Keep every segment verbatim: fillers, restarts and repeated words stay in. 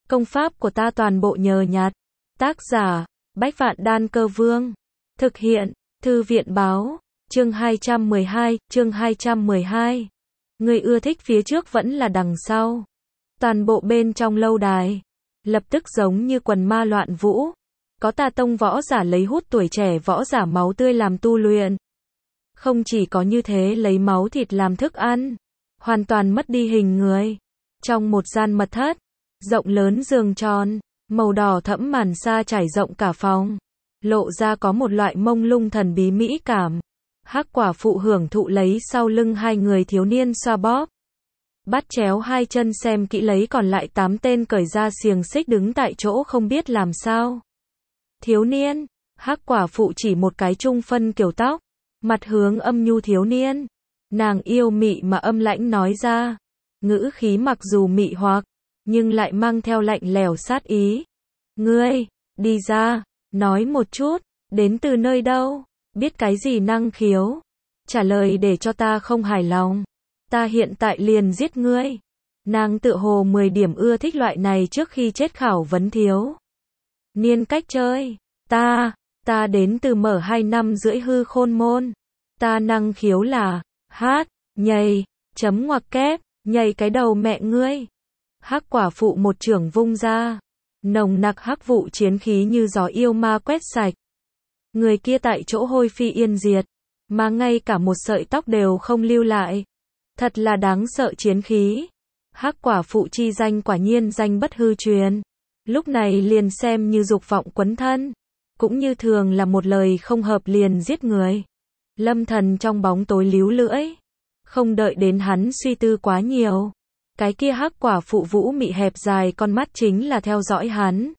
Công pháp của ta toàn bộ nhờ nhặt. Tác giả, Bách Vạn Đan Cơ Vương. Thực hiện, Thư viện báo. Chương hai trăm mười hai, chương hai trăm mười hai. Người ưa thích phía trước vẫn là đằng sau. Toàn bộ bên trong lâu đài, lập tức giống như quần ma loạn vũ. Có tà tông võ giả lấy hút tuổi trẻ võ giả máu tươi làm tu luyện. Không chỉ có như thế, lấy máu thịt làm thức ăn, hoàn toàn mất đi hình người. Trong một gian mật thất, rộng lớn giường tròn, màu đỏ thẫm màn sa trải rộng cả phòng, lộ ra có một loại mông lung thần bí mỹ cảm. Hắc quả phụ hưởng thụ lấy sau lưng hai người thiếu niên xoa bóp. Bắt chéo hai chân xem kỹ lấy còn lại tám tên cởi ra xiềng xích đứng tại chỗ không biết làm sao. Thiếu niên, Hắc quả phụ chỉ một cái trung phân kiểu tóc, mặt hướng âm nhu thiếu niên. Nàng yêu mị mà âm lãnh nói ra, ngữ khí mặc dù mị hoặc, nhưng lại mang theo lạnh lẽo sát ý. Ngươi, đi ra, nói một chút, đến từ nơi đâu, biết cái gì năng khiếu, trả lời để cho ta không hài lòng, ta hiện tại liền giết ngươi. Nàng tự hồ mười điểm ưa thích loại này trước khi chết khảo vấn thiếu niên cách chơi. Ta, ta đến từ mở hai năm rưỡi hư khôn môn, ta năng khiếu là hát, nhảy, chấm ngoặc kép, nhảy cái đầu mẹ ngươi. Hắc quả phụ một chưởng vung ra, nồng nặc hắc vụ chiến khí như gió yêu ma quét sạch. Người kia tại chỗ hôi phi yên diệt, mà ngay cả một sợi tóc đều không lưu lại. Thật là đáng sợ chiến khí. Hắc quả phụ chi danh quả nhiên danh bất hư truyền. Lúc này liền xem như dục vọng quấn thân, cũng như thường là một lời không hợp liền giết người. Lâm Thần trong bóng tối líu lưỡi, không đợi đến hắn suy tư quá nhiều, cái kia hắc quả phụ vũ mị hẹp dài con mắt chính là theo dõi hắn.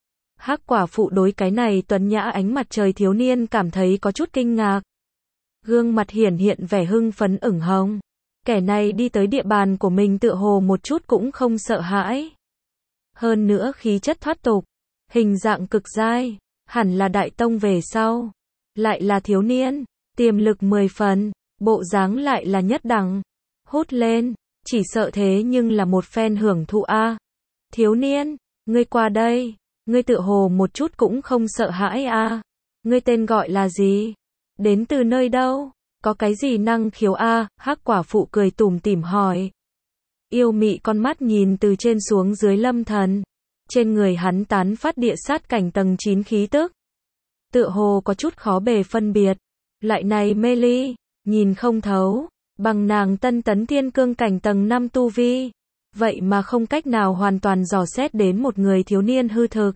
Hắc quả phụ đối cái này tuấn nhã ánh mặt trời thiếu niên cảm thấy có chút kinh ngạc. Gương mặt hiển hiện vẻ hưng phấn ửng hồng. Kẻ này đi tới địa bàn của mình tựa hồ một chút cũng không sợ hãi. Hơn nữa khí chất thoát tục, hình dạng cực dai, hẳn là đại tông về sau. Lại là thiếu niên, tiềm lực mười phần, bộ dáng lại là nhất đẳng. Hút lên, chỉ sợ thế nhưng là một phen hưởng thụ a. À. Thiếu niên, ngươi qua đây, ngươi tựa hồ một chút cũng không sợ hãi a. À. Ngươi tên gọi là gì? Đến từ nơi đâu? Có cái gì năng khiếu a? À? Hắc quả phụ cười tủm tỉm hỏi. Yêu mị con mắt nhìn từ trên xuống dưới Lâm Thần. Trên người hắn tán phát địa sát cảnh tầng chín khí tức. Tựa hồ có chút khó bề phân biệt. Loại này mê ly, nhìn không thấu. Bằng nàng tân tấn thiên cương cảnh tầng năm tu vi. Vậy mà không cách nào hoàn toàn dò xét đến một người thiếu niên hư thực.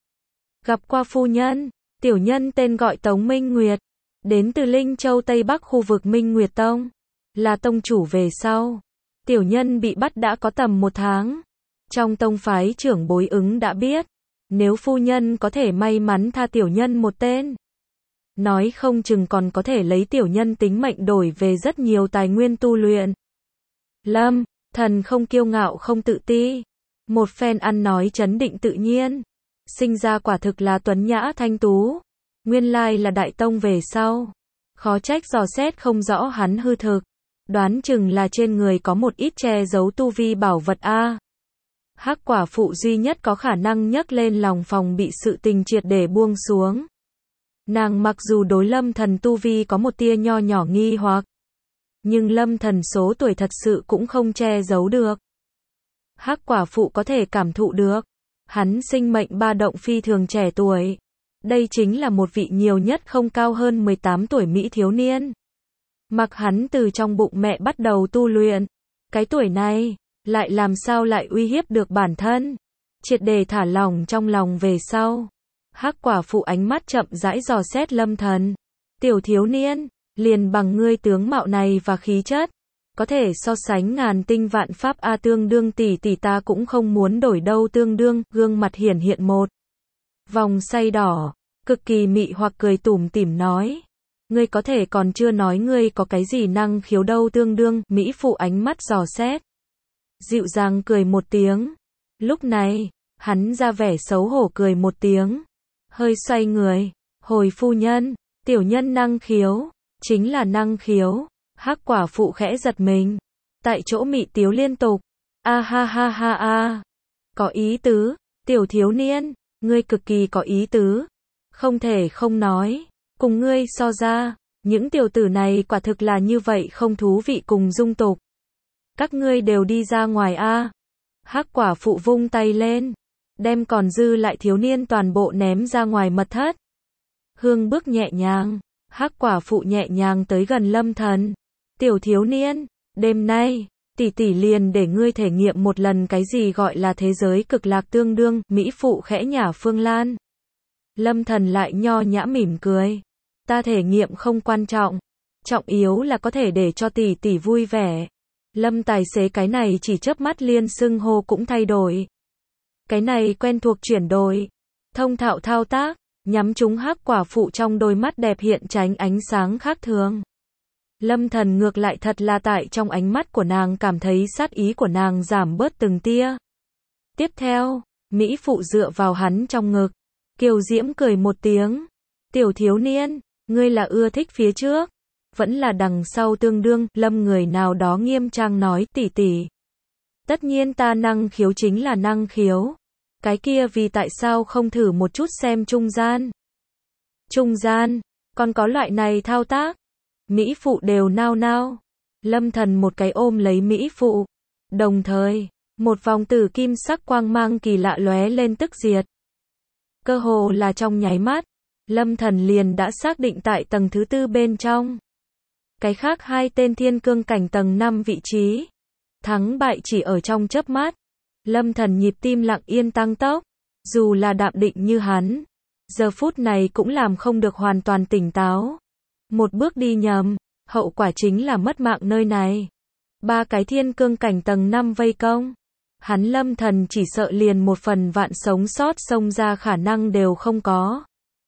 Gặp qua phu nhân, tiểu nhân tên gọi Tống Minh Nguyệt. Đến từ Linh Châu Tây Bắc khu vực Minh Nguyệt Tông. Là tông chủ về sau. Tiểu nhân bị bắt đã có tầm một tháng. Trong tông phái trưởng bối ứng đã biết. Nếu phu nhân có thể may mắn tha tiểu nhân một tên, nói không chừng còn có thể lấy tiểu nhân tính mệnh đổi về rất nhiều tài nguyên tu luyện. Lâm Thần không kiêu ngạo không tự ti. Một phen ăn nói trấn định tự nhiên. Sinh ra quả thực là tuấn nhã thanh tú. Nguyên lai là đại tông về sau. Khó trách dò xét không rõ hắn hư thực. Đoán chừng là trên người có một ít che giấu tu vi bảo vật a. À. Hắc quả phụ duy nhất có khả năng nhấc lên lòng phòng bị sự tình triệt để buông xuống. Nàng mặc dù đối Lâm Thần tu vi có một tia nho nhỏ nghi hoặc, nhưng Lâm Thần số tuổi thật sự cũng không che giấu được. Hắc quả phụ có thể cảm thụ được, hắn sinh mệnh ba động phi thường trẻ tuổi. Đây chính là một vị nhiều nhất không cao hơn mười tám tuổi mỹ thiếu niên. Mặc hắn từ trong bụng mẹ bắt đầu tu luyện, cái tuổi này, lại làm sao lại uy hiếp được bản thân. Triệt để thả lỏng trong lòng về sau. Hắc quả phụ ánh mắt chậm rãi dò xét Lâm Thần. Tiểu thiếu niên, liền bằng ngươi tướng mạo này và khí chất, có thể so sánh ngàn tinh vạn pháp a, tương đương tỷ tỷ ta cũng không muốn đổi đâu tương đương. Gương mặt hiển hiện một vòng say đỏ, cực kỳ mị hoặc cười tủm tỉm nói. Ngươi có thể còn chưa nói ngươi có cái gì năng khiếu đâu tương đương. Mỹ phụ ánh mắt dò xét, dịu dàng cười một tiếng. Lúc này, hắn ra vẻ xấu hổ cười một tiếng, hơi xoay người, hồi phu nhân, tiểu nhân năng khiếu, chính là năng khiếu. Hắc quả phụ khẽ giật mình, tại chỗ mị tiếu liên tục. A ha ha ha a, có ý tứ, Tiểu thiếu niên, ngươi cực kỳ có ý tứ. Không thể không nói. Cùng ngươi so ra, những tiểu tử này quả thực là như vậy không thú vị cùng dung tục. Các ngươi đều đi ra ngoài a. Hắc quả phụ vung tay lên, đem còn dư lại thiếu niên toàn bộ ném ra ngoài mật thất. Hương bước nhẹ nhàng, Hắc quả phụ nhẹ nhàng tới gần Lâm Thần. Tiểu thiếu niên, đêm nay, tỷ tỷ liền để ngươi thể nghiệm một lần cái gì gọi là thế giới cực lạc tương đương, mỹ phụ khẽ nhả Phương Lan. Lâm Thần lại nho nhã mỉm cười. Ta thể nghiệm không quan trọng, trọng yếu là có thể để cho tỷ tỷ vui vẻ. Lâm tài xế cái này chỉ chớp mắt liên xưng hô cũng thay đổi. Cái này quen thuộc chuyển đổi, thông thạo thao tác, nhắm trúng Hắc quả phụ trong đôi mắt đẹp hiện tránh ánh sáng khác thường. Lâm Thần ngược lại thật là tại trong ánh mắt của nàng cảm thấy sát ý của nàng giảm bớt từng tia. Tiếp theo, mỹ phụ dựa vào hắn trong ngực, kiều diễm cười một tiếng. Tiểu thiếu niên, ngươi là ưa thích phía trước, vẫn là đằng sau tương đương. Lâm người nào đó nghiêm trang nói, tỷ tỷ. Tất nhiên ta năng khiếu chính là năng khiếu. Cái kia vì tại sao không thử một chút xem trung gian? Trung gian, còn có loại này thao tác? Mỹ phụ đều nao nao. Lâm Thần một cái ôm lấy mỹ phụ. Đồng thời, một vòng tử kim sắc quang mang kỳ lạ lóe lên tức diệt. Cơ hồ là trong nháy mắt, Lâm Thần liền đã xác định tại tầng thứ tư bên trong. Cái khác hai tên thiên cương cảnh tầng năm vị trí. Thắng bại chỉ ở trong chớp mắt. Lâm Thần nhịp tim lặng yên tăng tốc. Dù là đạm định như hắn, giờ phút này cũng làm không được hoàn toàn tỉnh táo. Một bước đi nhầm, hậu quả chính là mất mạng nơi này. Ba cái thiên cương cảnh tầng năm vây công. Hắn Lâm Thần chỉ sợ liền một phần vạn sống sót xông ra khả năng đều không có.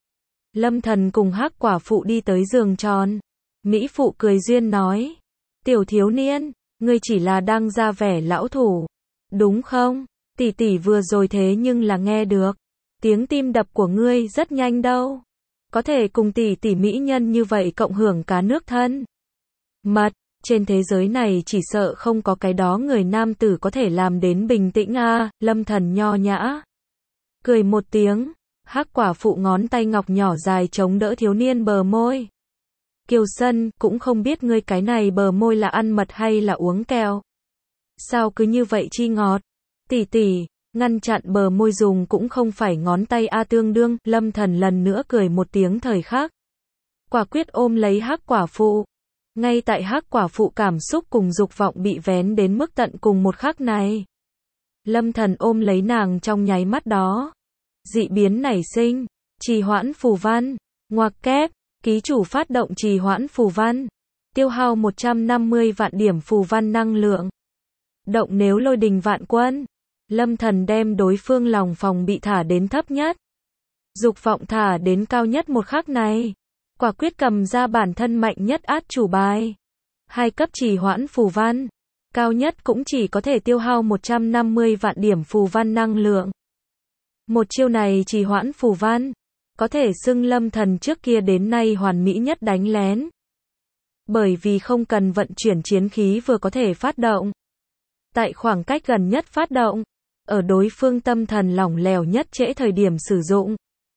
Lâm Thần cùng Hắc quả phụ đi tới giường tròn. Mỹ phụ cười duyên nói. Tiểu thiếu niên, ngươi chỉ là đang ra vẻ lão thủ. Đúng không? Tỷ tỷ vừa rồi thế nhưng là nghe được. Tiếng tim đập của ngươi rất nhanh đâu. Có thể cùng tỷ tỷ mỹ nhân như vậy cộng hưởng cá nước thân. Mật, trên thế giới này chỉ sợ không có cái đó người nam tử có thể làm đến bình tĩnh a. À, Lâm Thần nho nhã. Cười một tiếng, Hắc quả phụ ngón tay ngọc nhỏ dài chống đỡ thiếu niên bờ môi. Kiều Sân, cũng không biết ngươi cái này bờ môi là ăn mật hay là uống keo. Sao cứ như vậy chi ngọt? Tỷ tỷ, ngăn chặn bờ môi dùng cũng không phải ngón tay a tương đương. Lâm Thần lần nữa cười một tiếng thời khắc. Quả quyết ôm lấy Hắc quả phụ. Ngay tại Hắc quả phụ cảm xúc cùng dục vọng bị vén đến mức tận cùng một khắc này. Lâm Thần ôm lấy nàng trong nháy mắt đó. Dị biến nảy sinh, trì hoãn phù văn, ngoặc kép, ký chủ phát động trì hoãn phù văn, tiêu hao một trăm năm mươi vạn điểm phù văn năng lượng. Động nếu lôi đình vạn quân. Lâm Thần đem đối phương lòng phòng bị thả đến thấp nhất. Dục vọng thả đến cao nhất một khắc này. Quả quyết cầm ra bản thân mạnh nhất át chủ bài. Hai cấp trì hoãn phù văn. Cao nhất cũng chỉ có thể tiêu hao một trăm năm mươi vạn điểm phù văn năng lượng. Một chiêu này trì hoãn phù văn. Có thể xưng Lâm Thần trước kia đến nay hoàn mỹ nhất đánh lén. Bởi vì không cần vận chuyển chiến khí vừa có thể phát động. Tại khoảng cách gần nhất phát động. Ở đối phương tâm thần lỏng lẻo nhất trễ thời điểm sử dụng.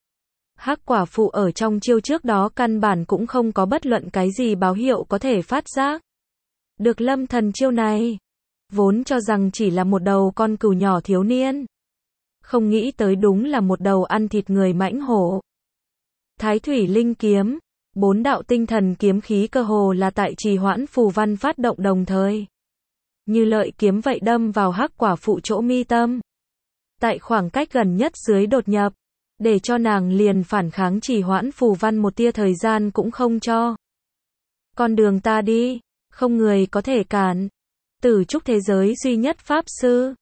Hắc quả phụ ở trong chiêu trước đó căn bản cũng không có bất luận cái gì báo hiệu có thể phát giác. Được Lâm Thần chiêu này. Vốn cho rằng chỉ là một đầu con cừu nhỏ thiếu niên. Không nghĩ tới đúng là một đầu ăn thịt người mãnh hổ. Thái thủy linh kiếm. Bốn đạo tinh thần kiếm khí cơ hồ là tại trì hoãn phù văn phát động đồng thời. Như lợi kiếm vậy đâm vào Hắc quả phụ chỗ mi tâm. Tại khoảng cách gần nhất dưới đột nhập. Để cho nàng liền phản kháng trì hoãn phù văn một tia thời gian cũng không cho. Con đường ta đi, không người có thể cản. Tử trúc thế giới duy nhất pháp sư.